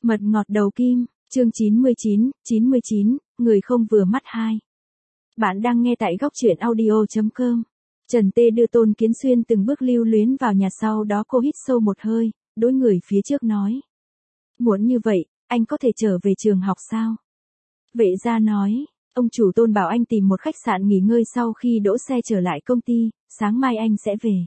Mật ngọt đầu kim, chương 99, người không vừa mắt 2. Bạn đang nghe tại góc truyện audio.com. Trần Tê đưa Tôn Kiến Xuyên từng bước lưu luyến vào nhà, sau đó cô hít sâu một hơi, đối người phía trước nói. Muốn như vậy, anh có thể trở về trường học sao? Vệ gia nói, ông chủ Tôn bảo anh tìm một khách sạn nghỉ ngơi sau khi đỗ xe trở lại công ty, sáng mai anh sẽ về.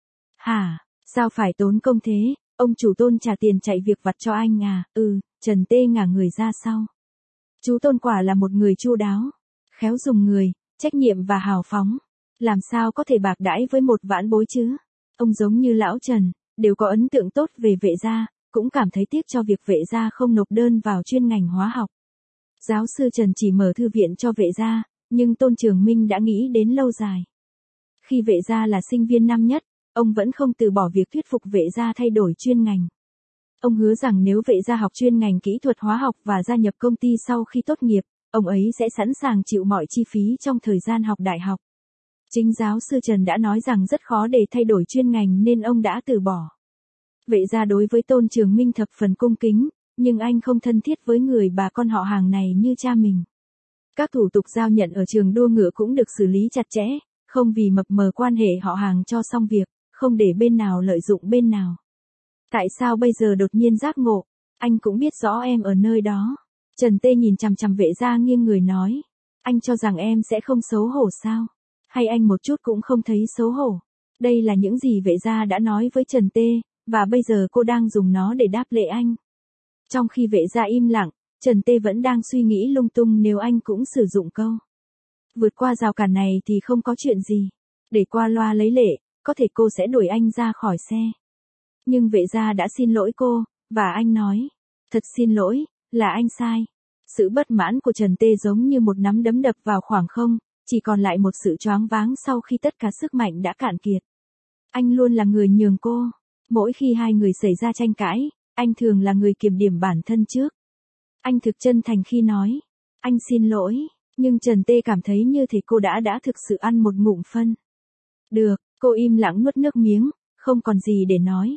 Hả, sao phải tốn công thế? Ông chủ Tôn trả tiền chạy việc vặt cho anh à? Trần Tê ngả người ra sau. Chú Tôn quả là một người chu đáo, khéo dùng người, trách nhiệm và hào phóng. Làm sao có thể bạc đãi với một vãn bối chứ? Ông giống như lão Trần, đều có ấn tượng tốt về Vệ gia, cũng cảm thấy tiếc cho việc Vệ gia không nộp đơn vào chuyên ngành hóa học. Giáo sư Trần chỉ mở thư viện cho Vệ gia, nhưng Tôn Trường Minh đã nghĩ đến lâu dài. Khi Vệ gia là sinh viên năm nhất, ông vẫn không từ bỏ việc thuyết phục Vệ gia thay đổi chuyên ngành. Ông hứa rằng nếu Vệ gia học chuyên ngành kỹ thuật hóa học và gia nhập công ty sau khi tốt nghiệp, ông ấy sẽ sẵn sàng chịu mọi chi phí trong thời gian học đại học. Chính giáo sư Trần đã nói rằng rất khó để thay đổi chuyên ngành nên ông đã từ bỏ. Vệ gia đối với Tôn Trường Minh thập phần cung kính, nhưng anh không thân thiết với người bà con họ hàng này như cha mình. Các thủ tục giao nhận ở trường đua ngựa cũng được xử lý chặt chẽ, không vì mập mờ quan hệ họ hàng cho xong việc, không để bên nào lợi dụng bên nào. Tại sao bây giờ đột nhiên giác ngộ? Anh cũng biết rõ em ở nơi đó. Trần Tê nhìn chằm chằm Vệ gia nghiêng người nói. Anh cho rằng em sẽ không xấu hổ sao? Hay anh một chút cũng không thấy xấu hổ? Đây là những gì Vệ gia đã nói với Trần Tê, và bây giờ cô đang dùng nó để đáp lễ anh. Trong khi Vệ gia im lặng, Trần Tê vẫn đang suy nghĩ lung tung nếu anh cũng sử dụng câu. Vượt qua rào cản này thì không có chuyện gì. Để qua loa lấy lệ, có thể cô sẽ đuổi anh ra khỏi xe. Nhưng Vệ gia đã xin lỗi cô, và anh nói. Thật xin lỗi, là anh sai. Sự bất mãn của Trần Tê giống như một nắm đấm đập vào khoảng không, chỉ còn lại một sự choáng váng sau khi tất cả sức mạnh đã cạn kiệt. Anh luôn là người nhường cô. Mỗi khi hai người xảy ra tranh cãi, anh thường là người kiểm điểm bản thân trước. Anh thực chân thành khi nói. Anh xin lỗi, nhưng Trần Tê cảm thấy như thể cô đã thực sự ăn một ngụm phân. Được, cô im lặng nuốt nước miếng, không còn gì để nói.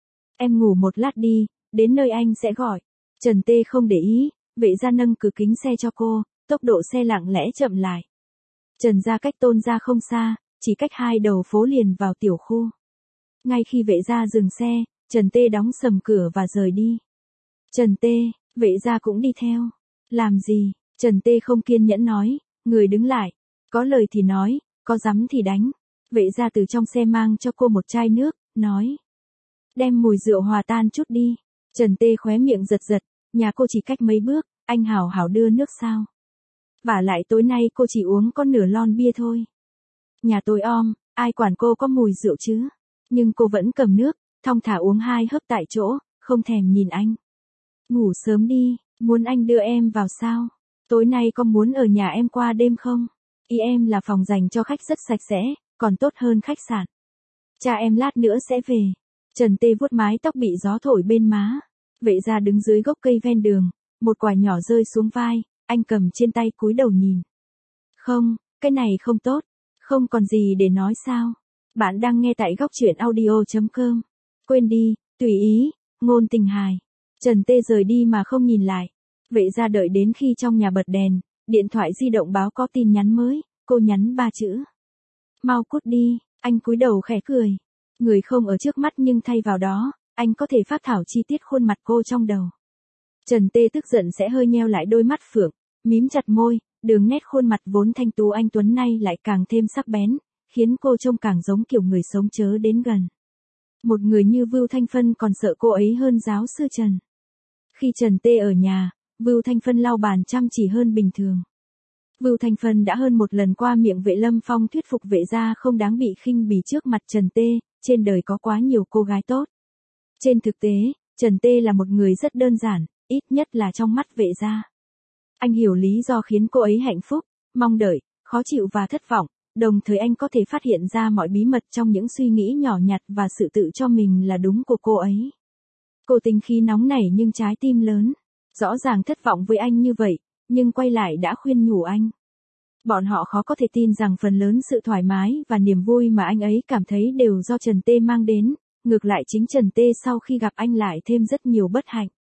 Em ngủ một lát đi, đến nơi anh sẽ gọi. Trần Tê không để ý, Vệ gia nâng cửa kính xe cho cô, tốc độ xe lặng lẽ chậm lại. Trần gia cách Tôn gia không xa, chỉ cách 2 đầu phố liền vào tiểu khu. Ngay khi Vệ gia dừng xe, Trần Tê đóng sầm cửa và rời đi. Trần Tê, Vệ gia cũng đi theo. Làm gì? Trần Tê không kiên nhẫn nói, người đứng lại. Có lời thì nói, có dám thì đánh. Vệ gia từ trong xe mang cho cô một chai nước, nói. Đem mùi rượu hòa tan chút đi. Trần Tê khóe miệng giật giật, nhà cô chỉ cách mấy bước, anh hảo hảo đưa nước sao. Vả lại tối nay cô chỉ uống có nửa lon bia thôi. Nhà tôi ai quản cô có mùi rượu chứ. Nhưng cô vẫn cầm nước, thong thả uống 2 hớp tại chỗ, không thèm nhìn anh. Ngủ sớm đi, muốn anh đưa em vào sao? Tối nay có muốn ở nhà em qua đêm không? Ý em là phòng dành cho khách rất sạch sẽ, còn tốt hơn khách sạn. Cha em lát nữa sẽ về. Trần Tê vuốt mái tóc bị gió thổi bên má. Vệ gia đứng dưới gốc cây ven đường, một quả nhỏ rơi xuống vai, anh cầm trên tay cúi đầu nhìn. Không, cái này không tốt, không còn gì để nói sao. Bạn đang nghe tại góc truyện audio.com. Quên đi, tùy ý, ngôn tình hài. Trần Tê rời đi mà không nhìn lại. Vệ gia đợi đến khi trong nhà bật đèn, điện thoại di động báo có tin nhắn mới, cô nhắn 3 chữ. Mau cút đi, anh cúi đầu khẽ cười. Người không ở trước mắt nhưng thay vào đó, anh có thể phác thảo chi tiết khuôn mặt cô trong đầu. Trần Tê tức giận sẽ hơi nheo lại đôi mắt phượng, mím chặt môi, đường nét khuôn mặt vốn thanh tú anh tuấn nay lại càng thêm sắc bén, khiến cô trông càng giống kiểu người sống chớ đến gần. Một người như Vưu Thanh Phân còn sợ cô ấy hơn giáo sư Trần. Khi Trần Tê ở nhà, Vưu Thanh Phân lau bàn chăm chỉ hơn bình thường. Vưu Thanh Phân đã hơn một lần qua miệng Vệ Lâm Phong thuyết phục Vệ gia không đáng bị khinh bỉ trước mặt Trần Tê, trên đời có quá nhiều cô gái tốt. Trên thực tế, Trần Tê là một người rất đơn giản, ít nhất là trong mắt Vệ gia. Anh hiểu lý do khiến cô ấy hạnh phúc, mong đợi, khó chịu và thất vọng, đồng thời anh có thể phát hiện ra mọi bí mật trong những suy nghĩ nhỏ nhặt và sự tự cho mình là đúng của cô ấy. Cô tính khí nóng nảy nhưng trái tim lớn, rõ ràng thất vọng với anh như vậy, nhưng quay lại đã khuyên nhủ anh. Bọn họ khó có thể tin rằng phần lớn sự thoải mái và niềm vui mà anh ấy cảm thấy đều do Trần Tê mang đến, ngược lại chính Trần Tê sau khi gặp anh lại thêm rất nhiều bất hạnh.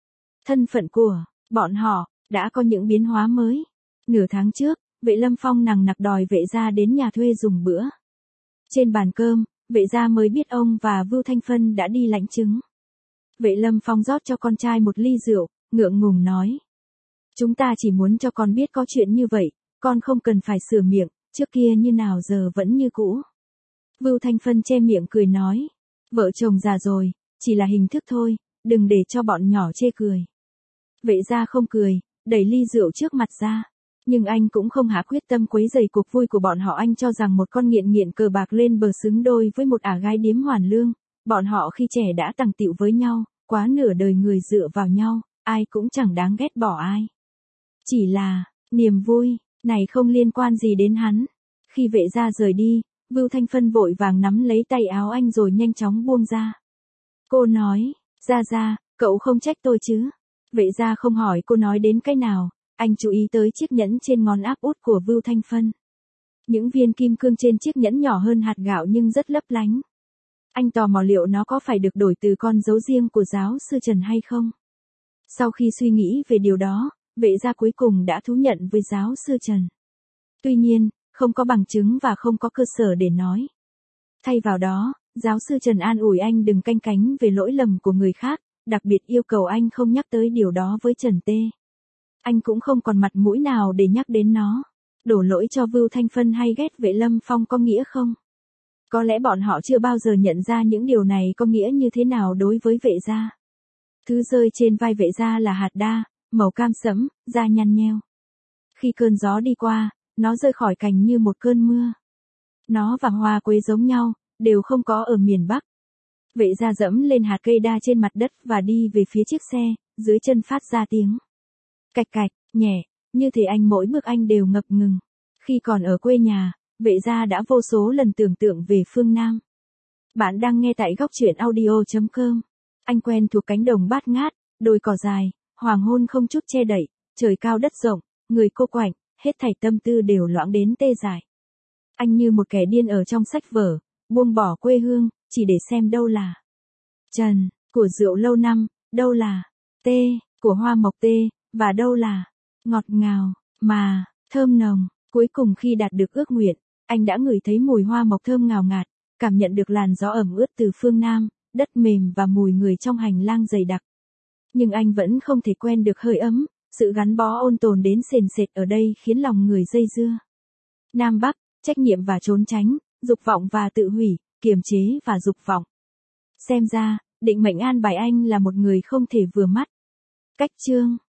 thân phận của bọn họ đã có những biến hóa mới. Nửa tháng trước, Vệ Lâm Phong nằng nặc đòi Vệ gia đến nhà thuê dùng bữa. Trên bàn cơm, Vệ gia mới biết ông và Vưu Thanh Phân đã đi lãnh chứng. Vệ Lâm Phong rót cho con trai một ly rượu, ngượng ngùng nói. Chúng ta chỉ muốn cho con biết có chuyện như vậy, con không cần phải sửa miệng, trước kia như nào giờ vẫn như cũ. Vưu Thanh Phân che miệng cười nói. Vợ chồng già rồi, chỉ là hình thức thôi, đừng để cho bọn nhỏ chê cười. Vệ gia không cười, đẩy ly rượu trước mặt ra. Nhưng anh cũng không hạ quyết tâm quấy rầy cuộc vui của bọn họ. Anh cho rằng một con nghiện nghiện cờ bạc lên bờ xứng đôi với một ả gái điếm hoàn lương. Bọn họ khi trẻ đã tằng tịu với nhau, quá nửa đời người dựa vào nhau, ai cũng chẳng đáng ghét bỏ ai. Chỉ là, niềm vui này không liên quan gì đến hắn. Khi Vệ gia rời đi, Vưu Thanh Phân vội vàng nắm lấy tay áo anh rồi nhanh chóng buông ra. Cô nói, Gia, cậu không trách tôi chứ? Vệ gia không hỏi cô nói đến cái nào, anh chú ý tới chiếc nhẫn trên ngón áp út của Vưu Thanh Phân. Những viên kim cương trên chiếc nhẫn nhỏ hơn hạt gạo nhưng rất lấp lánh. Anh tò mò liệu nó có phải được đổi từ con dấu riêng của giáo sư Trần hay không? Sau khi suy nghĩ về điều đó, Vệ gia cuối cùng đã thú nhận với giáo sư Trần. Tuy nhiên, không có bằng chứng và không có cơ sở để nói. Thay vào đó, giáo sư Trần an ủi anh đừng canh cánh về lỗi lầm của người khác, đặc biệt yêu cầu anh không nhắc tới điều đó với Trần Tê. Anh cũng không còn mặt mũi nào để nhắc đến nó. Đổ lỗi cho Vưu Thanh Phân hay ghét Vệ Lâm Phong có nghĩa không? Có lẽ bọn họ chưa bao giờ nhận ra những điều này có nghĩa như thế nào đối với Vệ gia. Thứ rơi trên vai Vệ gia là hạt đa, màu cam sẫm, da nhăn nheo. Khi cơn gió đi qua, nó rơi khỏi cành như một cơn mưa. Nó và hoa quế giống nhau, đều không có ở miền Bắc. Vệ gia dẫm lên hạt cây đa trên mặt đất và đi về phía chiếc xe, dưới chân phát ra tiếng cạch cạch, nhẹ, như thể anh mỗi bước anh đều ngập ngừng. Khi còn ở quê nhà, Vệ gia đã vô số lần tưởng tượng về phương Nam. Bạn đang nghe tại góc truyện audio.com. Anh quen thuộc cánh đồng bát ngát, đồi cỏ dài, hoàng hôn không chút che đậy, trời cao đất rộng, người cô quạnh, hết thảy tâm tư đều loãng đến tê dại. Anh như một kẻ điên ở trong sách vở, buông bỏ quê hương, chỉ để xem đâu là Trần, của rượu lâu năm, đâu là Tê, của hoa mộc tê, và đâu là ngọt ngào, mà, thơm nồng. Cuối cùng khi đạt được ước nguyện, anh đã ngửi thấy mùi hoa mộc thơm ngào ngạt, cảm nhận được làn gió ẩm ướt từ phương Nam, đất mềm và mùi người trong hành lang dày đặc. Nhưng anh vẫn không thể quen được hơi ấm, sự gắn bó ôn tồn đến sền sệt ở đây khiến lòng người dây dưa. Nam Bắc, trách nhiệm và trốn tránh, dục vọng và tự hủy, kiềm chế và dục vọng. Xem ra, định mệnh an bài anh là một người không thể vừa mắt. Cách chương